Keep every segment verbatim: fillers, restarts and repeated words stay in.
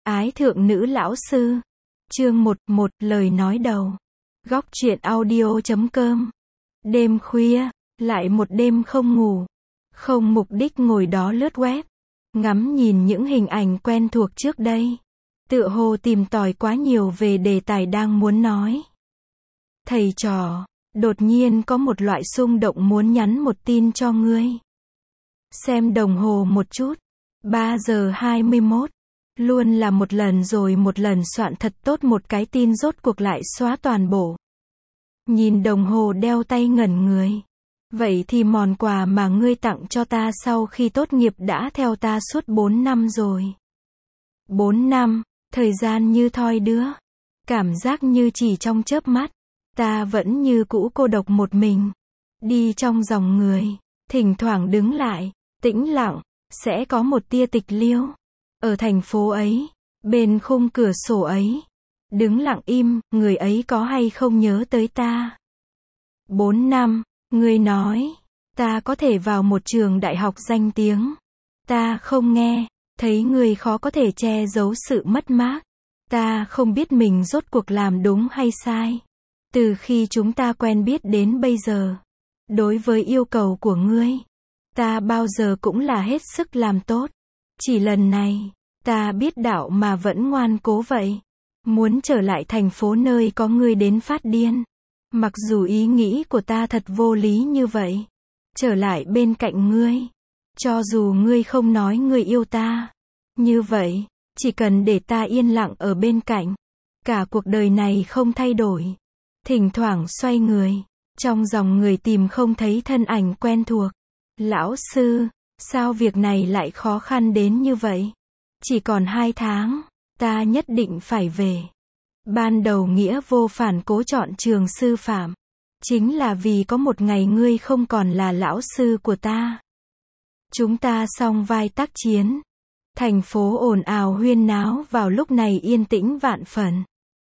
Ái thượng nữ lão sư. Chương một, một lời nói đầu. Góc truyện audio chấm com. Đêm khuya, lại một đêm không ngủ, không mục đích ngồi đó lướt web, ngắm nhìn những hình ảnh quen thuộc trước đây. Tựa hồ tìm tòi quá nhiều về đề tài đang muốn nói. Thầy trò, đột nhiên có một loại xung động muốn nhắn một tin cho ngươi. Xem đồng hồ một chút. ba giờ hai mươi mốt. Luôn là một lần rồi một lần soạn thật tốt một cái tin rốt cuộc lại xóa toàn bộ. Nhìn đồng hồ đeo tay ngẩn người. Vậy thì món quà mà ngươi tặng cho ta sau khi tốt nghiệp đã theo ta suốt bốn năm rồi. bốn năm, thời gian như thoi đưa. Cảm giác như chỉ trong chớp mắt, ta vẫn như cũ cô độc một mình. Đi trong dòng người, thỉnh thoảng đứng lại, tĩnh lặng, sẽ có một tia tịch liêu. Ở thành phố ấy, bên khung cửa sổ ấy, đứng lặng im, người ấy có hay không nhớ tới ta? Bốn năm, người nói, ta có thể vào một trường đại học danh tiếng. Ta không nghe, thấy người khó có thể che giấu sự mất mát. Ta không biết mình rốt cuộc làm đúng hay sai. Từ khi chúng ta quen biết đến bây giờ, đối với yêu cầu của ngươi, ta bao giờ cũng là hết sức làm tốt. Chỉ lần này, ta biết đạo mà vẫn ngoan cố vậy. Muốn trở lại thành phố nơi có ngươi đến phát điên. Mặc dù ý nghĩ của ta thật vô lý như vậy. Trở lại bên cạnh ngươi. Cho dù ngươi không nói ngươi yêu ta. Như vậy, chỉ cần để ta yên lặng ở bên cạnh. Cả cuộc đời này không thay đổi. Thỉnh thoảng xoay người. Trong dòng người tìm không thấy thân ảnh quen thuộc. Lão sư, sao việc này lại khó khăn đến như vậy? Chỉ còn hai tháng, ta nhất định phải về. Ban đầu nghĩa vô phản cố chọn trường sư phạm. Chính là vì có một ngày ngươi không còn là lão sư của ta. Chúng ta song vai tác chiến. Thành phố ồn ào huyên náo vào lúc này yên tĩnh vạn phần.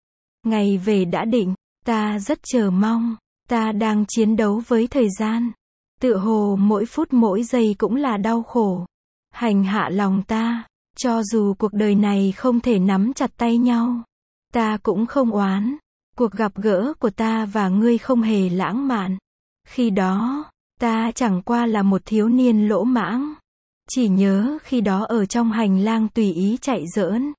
Ngày về đã định, ta rất chờ mong. Ta đang chiến đấu với thời gian. Tựa hồ mỗi phút mỗi giây cũng là đau khổ. Hành hạ lòng ta. Cho dù cuộc đời này không thể nắm chặt tay nhau, ta cũng không oán. Cuộc gặp gỡ của ta và ngươi không hề lãng mạn. Khi đó, ta chẳng qua là một thiếu niên lỗ mãng. Chỉ nhớ khi đó ở trong hành lang tùy ý chạy giỡn.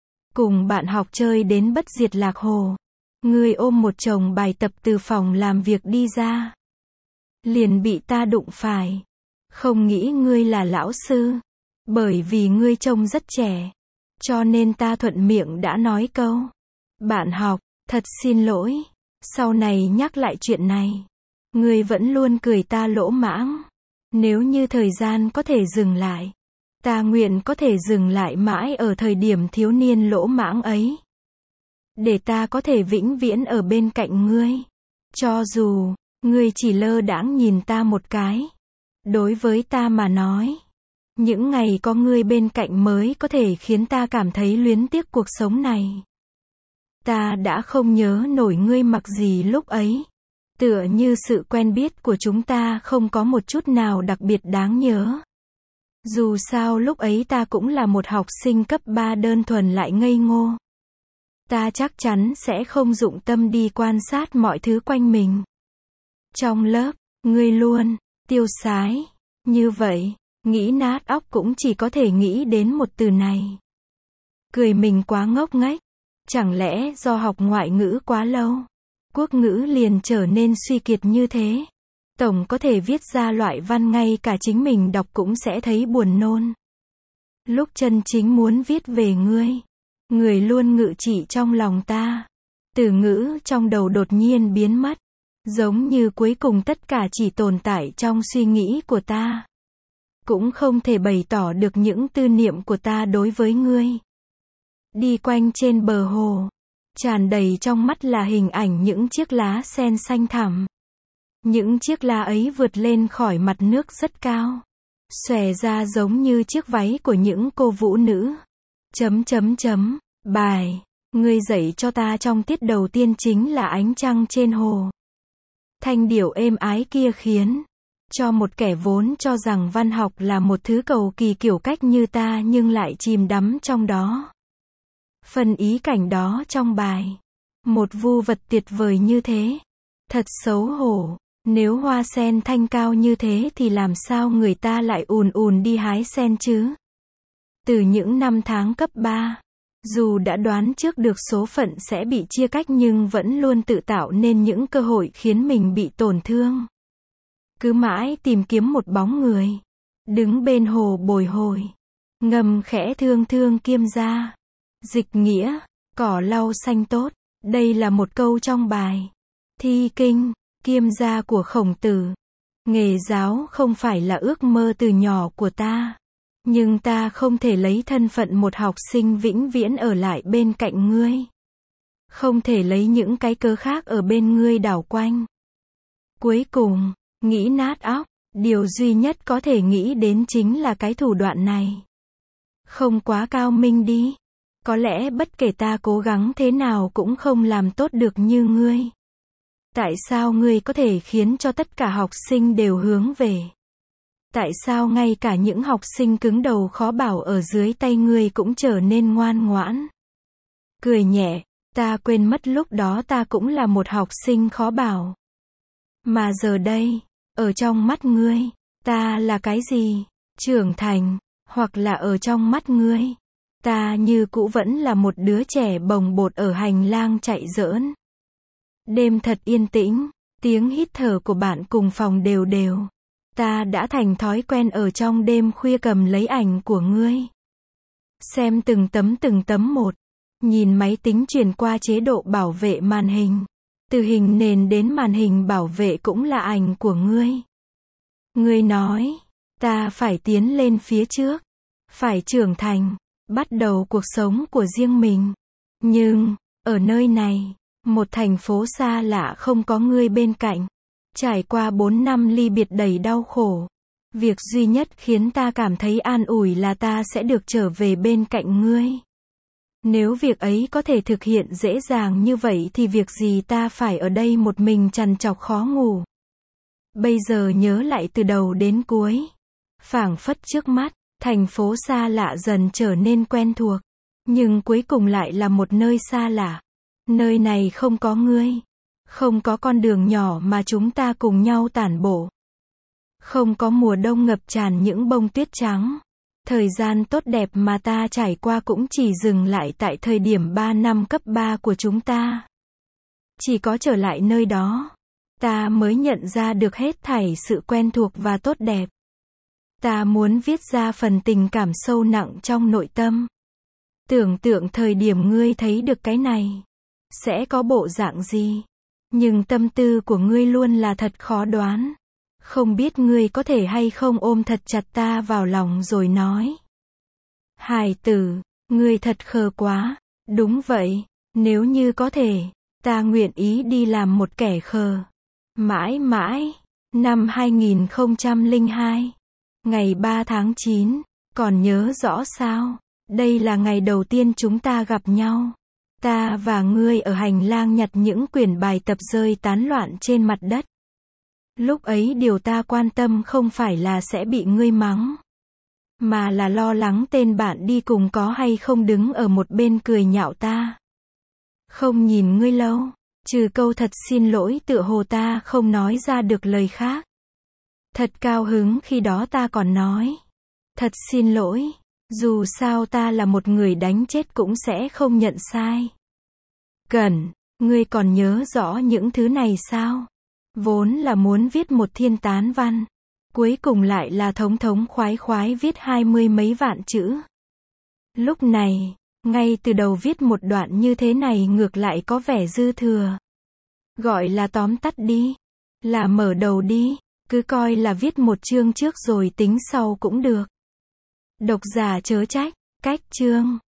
Cùng bạn học chơi đến bất diệt lạc hồ. Ngươi ôm một chồng bài tập từ phòng làm việc đi ra. Liền bị ta đụng phải. Không nghĩ ngươi là lão sư. Bởi vì ngươi trông rất trẻ. Cho nên ta thuận miệng đã nói câu. Bạn học, thật xin lỗi. Sau này nhắc lại chuyện này. Ngươi vẫn luôn cười ta lỗ mãng. Nếu như thời gian có thể dừng lại. Ta nguyện có thể dừng lại mãi ở thời điểm thiếu niên lỗ mãng ấy. Để ta có thể vĩnh viễn ở bên cạnh ngươi. Cho dù, ngươi chỉ lơ đãng nhìn ta một cái. Đối với ta mà nói. Những ngày có ngươi bên cạnh mới có thể khiến ta cảm thấy luyến tiếc cuộc sống này. Ta đã không nhớ nổi ngươi mặc gì lúc ấy. Tựa như sự quen biết của chúng ta không có một chút nào đặc biệt đáng nhớ. Dù sao lúc ấy ta cũng là một học sinh cấp ba đơn thuần lại ngây ngô. Ta chắc chắn sẽ không dụng tâm đi quan sát mọi thứ quanh mình. Trong lớp, ngươi luôn tiêu sái. Như vậy. Nghĩ nát óc cũng chỉ có thể nghĩ đến một từ này. Cười mình quá ngốc nghếch. Chẳng lẽ do học ngoại ngữ quá lâu, quốc ngữ liền trở nên suy kiệt như thế. Tổng có thể viết ra loại văn ngay cả chính mình đọc cũng sẽ thấy buồn nôn. Lúc chân chính muốn viết về ngươi, người luôn ngự trị trong lòng ta. Từ ngữ trong đầu đột nhiên biến mất. Giống như cuối cùng tất cả chỉ tồn tại trong suy nghĩ của ta. Cũng không thể bày tỏ được những tư niệm của ta đối với ngươi. Đi quanh trên bờ hồ, tràn đầy trong mắt là hình ảnh những chiếc lá sen xanh thẳm. Những chiếc lá ấy vượt lên khỏi mặt nước rất cao, xòe ra giống như chiếc váy của những cô vũ nữ. Chấm chấm chấm, bài, ngươi dạy cho ta trong tiết đầu tiên chính là ánh trăng trên hồ. Thanh điệu êm ái kia khiến cho một kẻ vốn cho rằng văn học là một thứ cầu kỳ kiểu cách như ta nhưng lại chìm đắm trong đó. Phần ý cảnh đó trong bài. Một vu vật tuyệt vời như thế. Thật xấu hổ. Nếu hoa sen thanh cao như thế thì làm sao người ta lại ùn ùn đi hái sen chứ? Từ những năm tháng cấp ba, dù đã đoán trước được số phận sẽ bị chia cách nhưng vẫn luôn tự tạo nên những cơ hội khiến mình bị tổn thương. Cứ mãi tìm kiếm một bóng người. Đứng bên hồ bồi hồi. Ngầm khẽ thương thương kiêm gia. Dịch nghĩa, cỏ lau xanh tốt. Đây là một câu trong bài. Thi kinh, kiêm gia của Khổng Tử. Nghề giáo không phải là ước mơ từ nhỏ của ta. Nhưng ta không thể lấy thân phận một học sinh vĩnh viễn ở lại bên cạnh ngươi. Không thể lấy những cái cớ khác ở bên ngươi đảo quanh. Cuối cùng, nghĩ nát óc, điều duy nhất có thể nghĩ đến chính là cái thủ đoạn này. Không quá cao minh đi. Có lẽ bất kể ta cố gắng thế nào cũng không làm tốt được như ngươi. Tại sao ngươi có thể khiến cho tất cả học sinh đều hướng về? Tại sao ngay cả những học sinh cứng đầu khó bảo ở dưới tay ngươi cũng trở nên ngoan ngoãn? Cười nhẹ, ta quên mất lúc đó ta cũng là một học sinh khó bảo. Mà giờ đây, ở trong mắt ngươi, ta là cái gì? Trưởng thành, hoặc là ở trong mắt ngươi, ta như cũ vẫn là một đứa trẻ bồng bột ở hành lang chạy giỡn. Đêm thật yên tĩnh, tiếng hít thở của bạn cùng phòng đều đều. Ta đã thành thói quen ở trong đêm khuya cầm lấy ảnh của ngươi. Xem từng tấm từng tấm một. Nhìn máy tính chuyển qua chế độ bảo vệ màn hình. Từ hình nền đến màn hình bảo vệ cũng là ảnh của ngươi. Ngươi nói, ta phải tiến lên phía trước. Phải trưởng thành, bắt đầu cuộc sống của riêng mình. Nhưng, ở nơi này, một thành phố xa lạ không có ngươi bên cạnh. Trải qua bốn năm ly biệt đầy đau khổ. Việc duy nhất khiến ta cảm thấy an ủi là ta sẽ được trở về bên cạnh ngươi. Nếu việc ấy có thể thực hiện dễ dàng như vậy thì việc gì ta phải ở đây một mình trằn trọc khó ngủ. Bây giờ nhớ lại từ đầu đến cuối. Phảng phất trước mắt, thành phố xa lạ dần trở nên quen thuộc. Nhưng cuối cùng lại là một nơi xa lạ. Nơi này không có ngươi. Không có con đường nhỏ mà chúng ta cùng nhau tản bộ. Không có mùa đông ngập tràn những bông tuyết trắng. Thời gian tốt đẹp mà ta trải qua cũng chỉ dừng lại tại thời điểm ba năm cấp ba của chúng ta. Chỉ có trở lại nơi đó, ta mới nhận ra được hết thảy sự quen thuộc và tốt đẹp. Ta muốn viết ra phần tình cảm sâu nặng trong nội tâm. Tưởng tượng thời điểm ngươi thấy được cái này, sẽ có bộ dạng gì? Nhưng tâm tư của ngươi luôn là thật khó đoán. Không biết ngươi có thể hay không ôm thật chặt ta vào lòng rồi nói. Hài tử, ngươi thật khờ quá. Đúng vậy, nếu như có thể, ta nguyện ý đi làm một kẻ khờ. Mãi mãi, năm hai nghìn không trăm lẻ hai, ngày ba tháng chín, còn nhớ rõ sao? Đây là ngày đầu tiên chúng ta gặp nhau. Ta và ngươi ở hành lang nhặt những quyển bài tập rơi tán loạn trên mặt đất. Lúc ấy điều ta quan tâm không phải là sẽ bị ngươi mắng, mà là lo lắng tên bạn đi cùng có hay không đứng ở một bên cười nhạo ta. Không nhìn ngươi lâu, trừ câu thật xin lỗi tựa hồ ta không nói ra được lời khác. Thật cao hứng khi đó ta còn nói. Thật xin lỗi. Dù sao ta là một người đánh chết cũng sẽ không nhận sai. Cẩn, ngươi còn nhớ rõ những thứ này sao? Vốn là muốn viết một thiên tán văn. Cuối cùng lại là thống thống khoái khoái viết hai mươi mấy vạn chữ. Lúc này, ngay từ đầu viết một đoạn như thế này ngược lại có vẻ dư thừa. Gọi là tóm tắt đi. Là mở đầu đi. Cứ coi là viết một chương trước rồi tính sau cũng được. Độc giả chớ trách, cách chương.